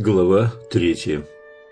Глава 3.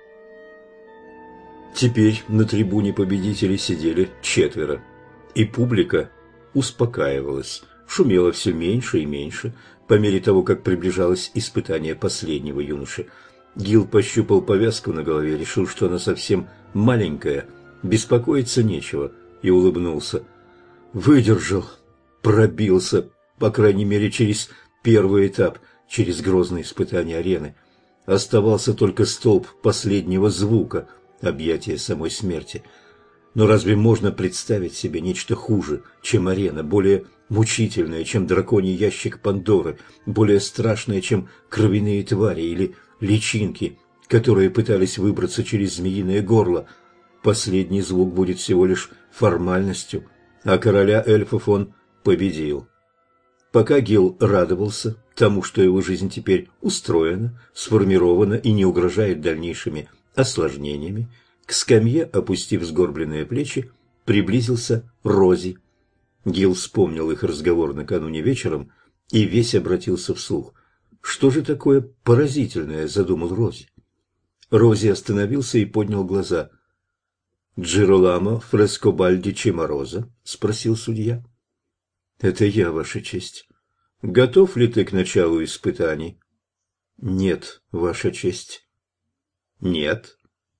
Теперь на трибуне победителей сидели 4, и публика успокаивалась, шумела все меньше и меньше, по мере того, как приближалось испытание последнего юноши. Гил пощупал повязку на голове, решил, что она совсем маленькая, беспокоиться нечего, и улыбнулся. Выдержал, пробился, по крайней мере, через первый этап, через грозное испытание арены. Оставался только столб последнего звука, объятия самой смерти. Но разве можно представить себе нечто хуже, чем арена, более мучительное, чем драконий ящик Пандоры, более страшное, чем кровяные твари или личинки, которые пытались выбраться через змеиное горло? Последний звук будет всего лишь формальностью, а короля эльфов он победил. Пока Гил радовался тому, что его жизнь теперь устроена, сформирована и не угрожает дальнейшими осложнениями, к скамье, опустив сгорбленные плечи, приблизился Рози. Гил вспомнил их разговор накануне вечером и весь обратился вслух. Что же такое поразительное задумал Рози? Рози остановился и поднял глаза. «Джироламо Фрескобальди Чимороза?» – спросил судья. «Это я, Ваша честь. Готов ли ты к началу испытаний?» «Нет, Ваша честь». «Нет».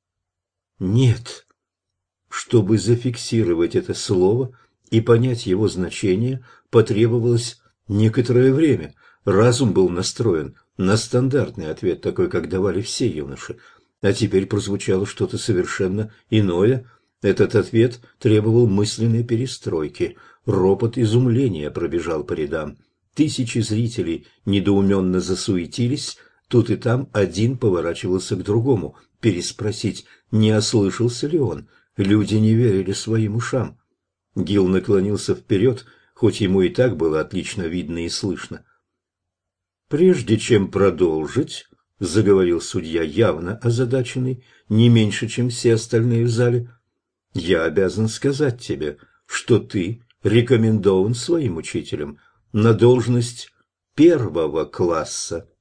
«Нет». Чтобы зафиксировать это слово и понять его значение, потребовалось некоторое время. Разум был настроен на стандартный ответ, такой, как давали все юноши. А теперь прозвучало что-то совершенно иное. Этот ответ требовал мысленной перестройки. Ропот изумления пробежал по рядам. Тысячи зрителей недоуменно засуетились. Тут и там один поворачивался к другому, переспросить, не ослышался ли он. Люди не верили своим ушам. Гил наклонился вперед, хоть ему и так было отлично видно и слышно. «Прежде чем продолжить», — заговорил судья, явно озадаченный, не меньше, чем все остальные в зале, — «я обязан сказать тебе, что ты рекомендован своим учителем на должность 1 класса».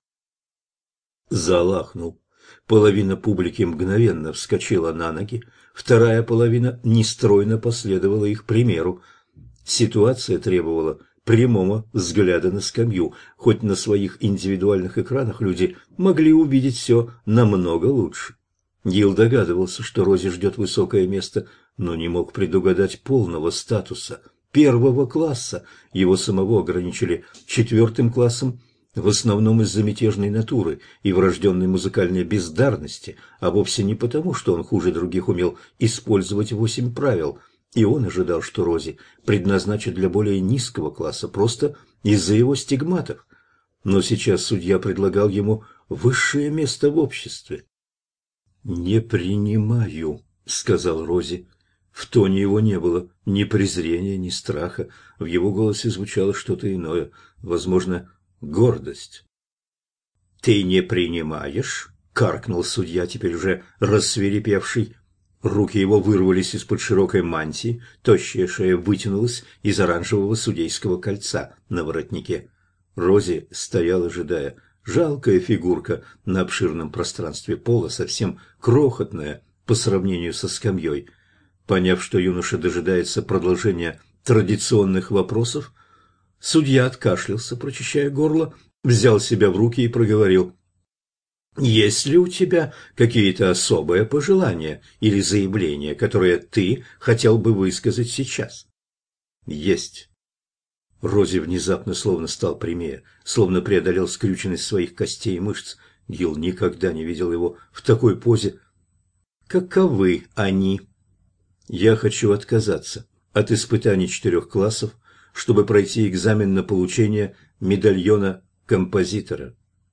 Зал ахнул. Половина публики мгновенно вскочила на ноги, вторая половина нестройно последовала их примеру. Ситуация требовала прямого взгляда на скамью, хоть на своих индивидуальных экранах люди могли увидеть все намного лучше. Гил догадывался, что Рози ждет высокое место, но не мог предугадать полного статуса 1 класса. Его самого ограничили 4 классом, в основном из-за мятежной натуры и врожденной музыкальной бездарности, а вовсе не потому, что он хуже других умел использовать 8 правил. И он ожидал, что Рози предназначат для более низкого класса просто из-за его стигматов. Но сейчас судья предлагал ему высшее место в обществе. «Не принимаю», — сказал Рози. В тоне его не было ни презрения, ни страха. В его голосе звучало что-то иное, возможно, гордость. «Ты не принимаешь?» — каркнул судья, теперь уже рассвирепевший. Руки его вырвались из-под широкой мантии, тощая шея вытянулась из оранжевого судейского кольца на воротнике. Рози стоял, ожидая. Жалкая фигурка на обширном пространстве пола, совсем крохотная по сравнению со скамьей. Поняв, что юноша дожидается продолжения традиционных вопросов, судья откашлялся, прочищая горло, взял себя в руки и проговорил. «Есть ли у тебя какие-то особые пожелания или заявления, которые ты хотел бы высказать сейчас?» «Есть». Рози внезапно словно стал прямее, словно преодолел скрюченность своих костей и мышц. Гил никогда не видел его в такой позе. «Каковы они?» «Я хочу отказаться от испытаний 4 классов, чтобы пройти экзамен на получение медальона композитора».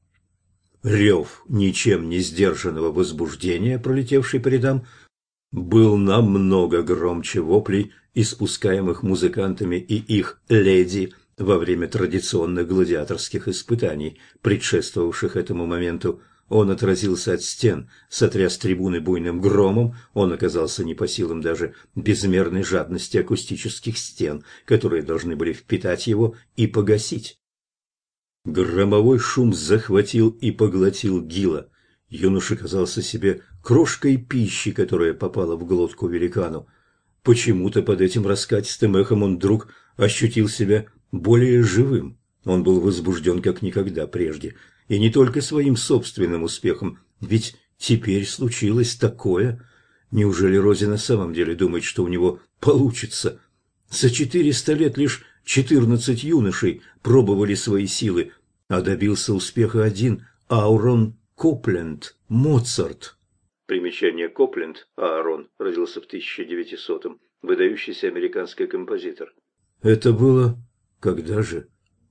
Рев ничем не сдержанного возбуждения, пролетевший по рядам, был намного громче воплей, испускаемых музыкантами и их леди во время традиционных гладиаторских испытаний, предшествовавших этому моменту. Он отразился от стен, сотряс трибуны буйным громом, он оказался не по силам даже безмерной жадности акустических стен, которые должны были впитать его и погасить. Громовой шум захватил и поглотил Гила. Юноша казался себе крошкой пищи, которая попала в глотку великану. Почему-то под этим раскатистым эхом он вдруг ощутил себя более живым. Он был возбужден как никогда прежде. И не только своим собственным успехом, ведь теперь случилось такое. Неужели Рози на самом деле думает, что у него получится? За 400 лет лишь 14 юношей пробовали свои силы, а добился успеха один Аарон Копленд, Моцарт. Примечание: Копленд Аарон родился в 1900-м, выдающийся американский композитор. Это было когда же?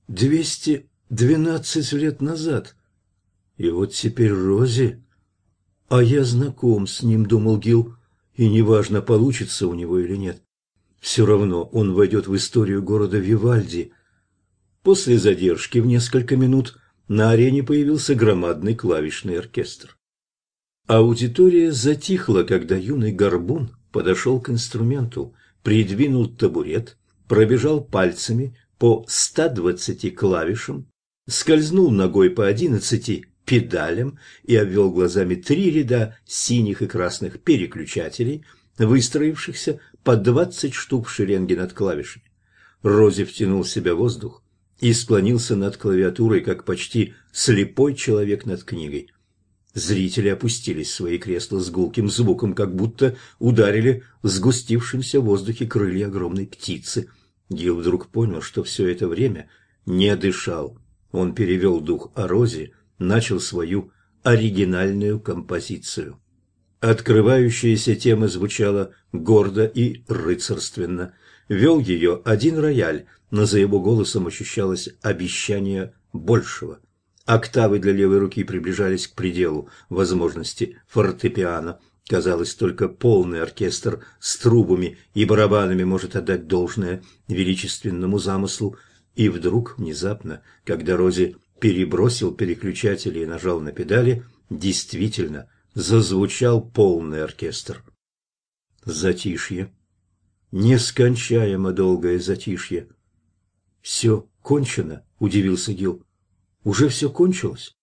212 лет назад. И вот теперь Рози... А я знаком с ним, думал Гил, и неважно, получится у него или нет. Все равно он войдет в историю города Вивальди. После задержки в несколько минут на арене появился громадный клавишный оркестр. Аудитория затихла, когда юный горбун подошел к инструменту, придвинул табурет, пробежал пальцами по 120 клавишам, скользнул ногой по 11 педалям и обвел глазами 3 ряда синих и красных переключателей, выстроившихся по 20 штук в шеренге над клавишами. Рози втянул в себя воздух и склонился над клавиатурой, как почти слепой человек над книгой. Зрители опустились в свои кресла с гулким звуком, как будто ударили в сгустившемся в воздухе крылья огромной птицы. Гил вдруг понял, что все это время не дышал. Он перевел дух о Рози, начал свою оригинальную композицию. Открывающаяся тема звучала гордо и рыцарственно. Вел ее один рояль, но за его голосом ощущалось обещание большего. Октавы для левой руки приближались к пределу возможности фортепиано. Казалось, только полный оркестр с трубами и барабанами может отдать должное величественному замыслу. И вдруг, внезапно, когда Рози перебросил переключатели и нажал на педали, действительно зазвучал полный оркестр. Затишье. Нескончаемо долгое затишье. «Все кончено?» – удивился Гил. «Уже все кончилось?»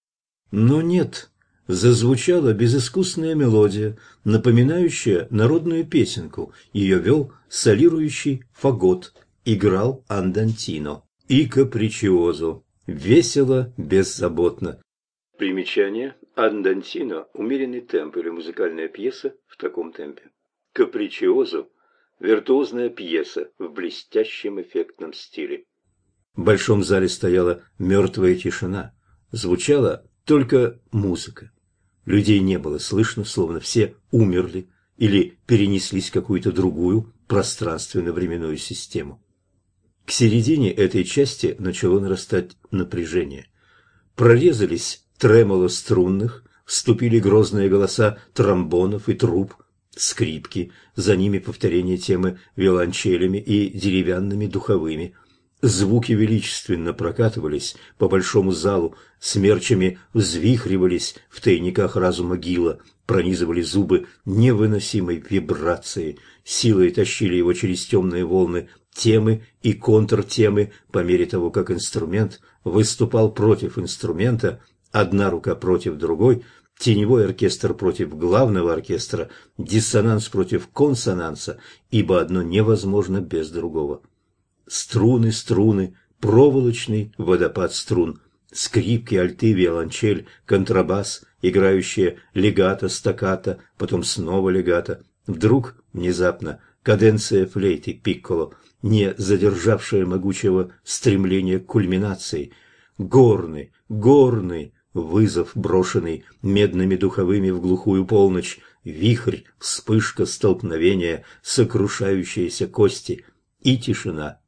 Но нет, зазвучала безыскусная мелодия, напоминающая народную песенку. Ее вел солирующий фагот, играл андантино и капричиозо. Весело, беззаботно. Примечание: андантино – умеренный темп или музыкальная пьеса в таком темпе. Капричиозо – виртуозная пьеса в блестящем эффектном стиле. В большом зале стояла мертвая тишина. Звучала только музыка. Людей не было слышно, словно все умерли или перенеслись в какую-то другую пространственно-временную систему. К середине этой части начало нарастать напряжение. Прорезались тремоло струнных, вступили грозные голоса тромбонов и труб, скрипки, за ними повторение темы виолончелями и деревянными духовыми. Звуки величественно прокатывались по большому залу, смерчами взвихривались в тайниках разума Гила, пронизывали зубы невыносимой вибрацией, силой тащили его через темные волны темы и контртемы по мере того, как инструмент выступал против инструмента, одна рука против другой, теневой оркестр против главного оркестра, диссонанс против консонанса, ибо одно невозможно без другого. Струны, струны, проволочный водопад струн, скрипки, альты, виолончель, контрабас, играющие легато, стаккато, потом снова легато. Вдруг, внезапно, каденция флейты пикколо, не задержавшая могучего стремления к кульминации. Горный, горный вызов, брошенный медными духовыми в глухую полночь, вихрь, вспышка, столкновение, сокрушающиеся кости и тишина.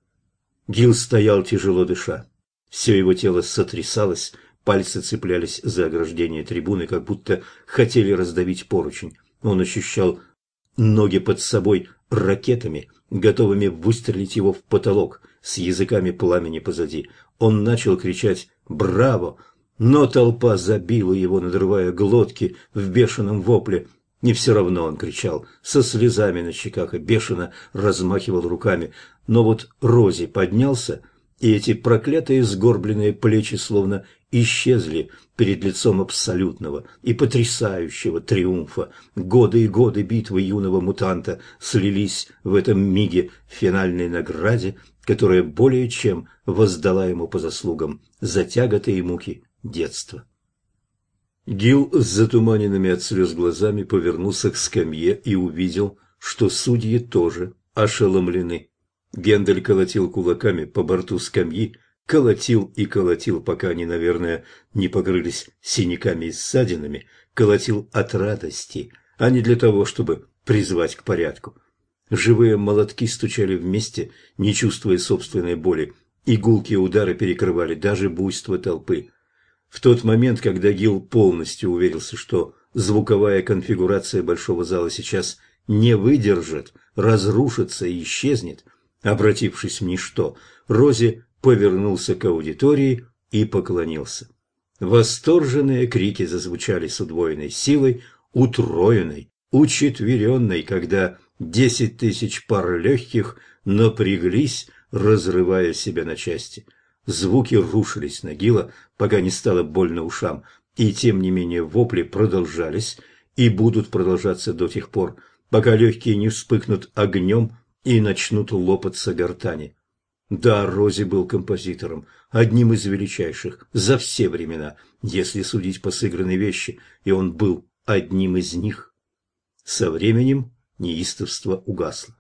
Гил стоял, тяжело дыша. Все его тело сотрясалось, пальцы цеплялись за ограждение трибуны, как будто хотели раздавить поручень. Он ощущал ноги под собой ракетами, готовыми выстрелить его в потолок, с языками пламени позади. Он начал кричать «Браво!», но толпа забила его, надрывая глотки в бешеном вопле. И все равно он кричал, со слезами на щеках, и бешено размахивал руками. Но вот Рози поднялся и эти проклятые сгорбленные плечи словно исчезли перед лицом абсолютного и потрясающего триумфа. Годы и годы битвы юного мутанта слились в этом миге в финальной награде, которая более чем воздала ему по заслугам за тяготы и муки детства. Гил с затуманенными от слез глазами повернулся к скамье и увидел, что судьи тоже ошеломлены. Гендель колотил кулаками по борту скамьи, колотил и колотил, пока они, наверное, не покрылись синяками и ссадинами, колотил от радости, а не для того, чтобы призвать к порядку. Живые молотки стучали вместе, не чувствуя собственной боли, и гулкие удары перекрывали даже буйство толпы. В тот момент, когда Гил полностью уверился, что звуковая конфигурация большого зала сейчас не выдержит, разрушится и исчезнет, обратившись в ничто, Рози повернулся к аудитории и поклонился. Восторженные крики зазвучали с удвоенной силой, утроенной, учетверенной, когда 10 тысяч пар легких напряглись, разрывая себя на части. Звуки рушились на Гила, пока не стало больно ушам, и тем не менее вопли продолжались и будут продолжаться до тех пор, пока легкие не вспыхнут огнем и начнут лопаться гортани. Да, Рози был композитором, одним из величайших за все времена, если судить по сыгранной вещи, и он был одним из них. Со временем неистовство угасло.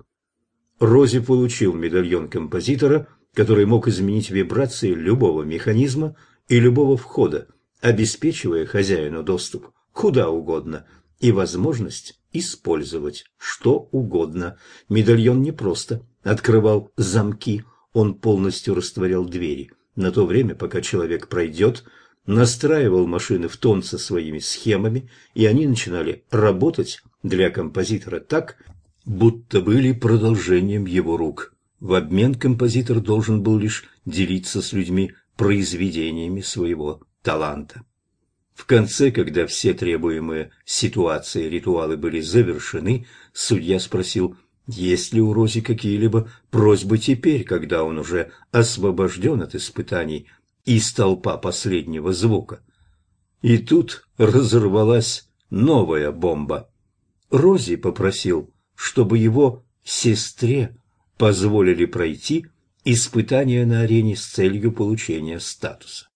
Рози получил медальон композитора, который мог изменить вибрации любого механизма и любого входа, обеспечивая хозяину доступ куда угодно и возможность использовать что угодно. Медальон не просто открывал замки, он полностью растворял двери. На то время, пока человек пройдет, настраивал машины в тон со своими схемами, и они начинали работать для композитора так, будто были продолжением его рук. В обмен композитор должен был лишь делиться с людьми произведениями своего таланта. В конце, когда все требуемые ситуации и ритуалы были завершены, судья спросил, есть ли у Рози какие-либо просьбы теперь, когда он уже освобожден от испытаний и столпа последнего звука. И тут разорвалась новая бомба. Рози попросил, чтобы его сестре позволили пройти испытания на арене с целью получения статуса.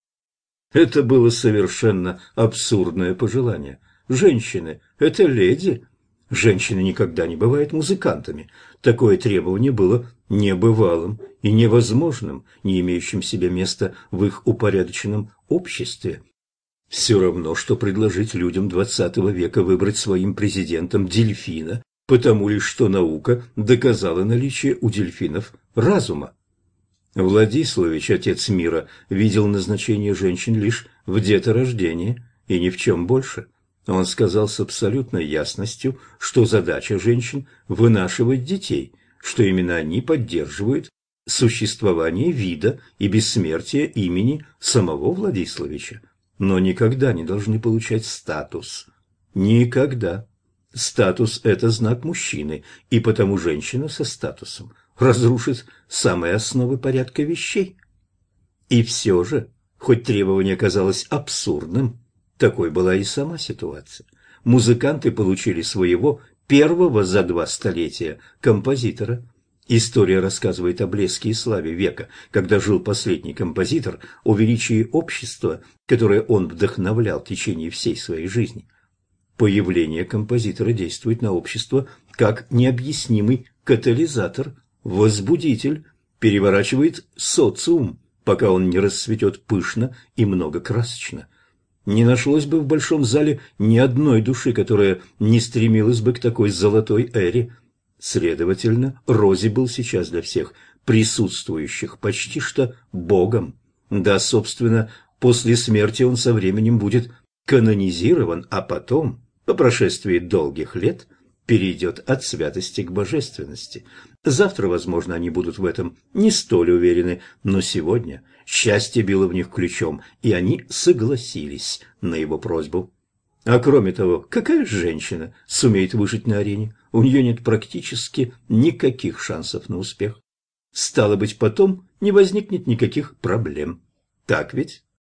Это было совершенно абсурдное пожелание. Женщины – это леди. Женщины никогда не бывают музыкантами. Такое требование было небывалым и невозможным, не имеющим себе места в их упорядоченном обществе. Все равно, что предложить людям XX века выбрать своим президентом дельфина, потому лишь что наука доказала наличие у дельфинов разума. Владиславич, отец мира, видел назначение женщин лишь в деторождении и ни в чем больше. Он сказал с абсолютной ясностью, что задача женщин – вынашивать детей, что именно они поддерживают существование вида и бессмертие имени самого Владиславича, но никогда не должны получать статус. Никогда. Статус – это знак мужчины, и потому женщина со статусом разрушит самые основы порядка вещей. И все же, хоть требование казалось абсурдным, такой была и сама ситуация. Музыканты получили своего первого за 2 столетия композитора. История рассказывает о блеске и славе века, когда жил последний композитор, о величии общества, которое он вдохновлял в течение всей своей жизни. Появление композитора действует на общество как необъяснимый катализатор, возбудитель, переворачивает социум, пока он не расцветет пышно и многокрасочно. Не нашлось бы в большом зале ни одной души, которая не стремилась бы к такой золотой эре. Следовательно, Рози был сейчас для всех присутствующих почти что богом. Да, собственно, после смерти он со временем будет канонизирован, а потом, по прошествии долгих лет, перейдет от святости к божественности. Завтра, возможно, они будут в этом не столь уверены, но сегодня счастье било в них ключом, и они согласились на его просьбу. А кроме того, какая женщина сумеет выжить на арене? У нее нет практически никаких шансов на успех. Стало быть, потом не возникнет никаких проблем. Так ведь?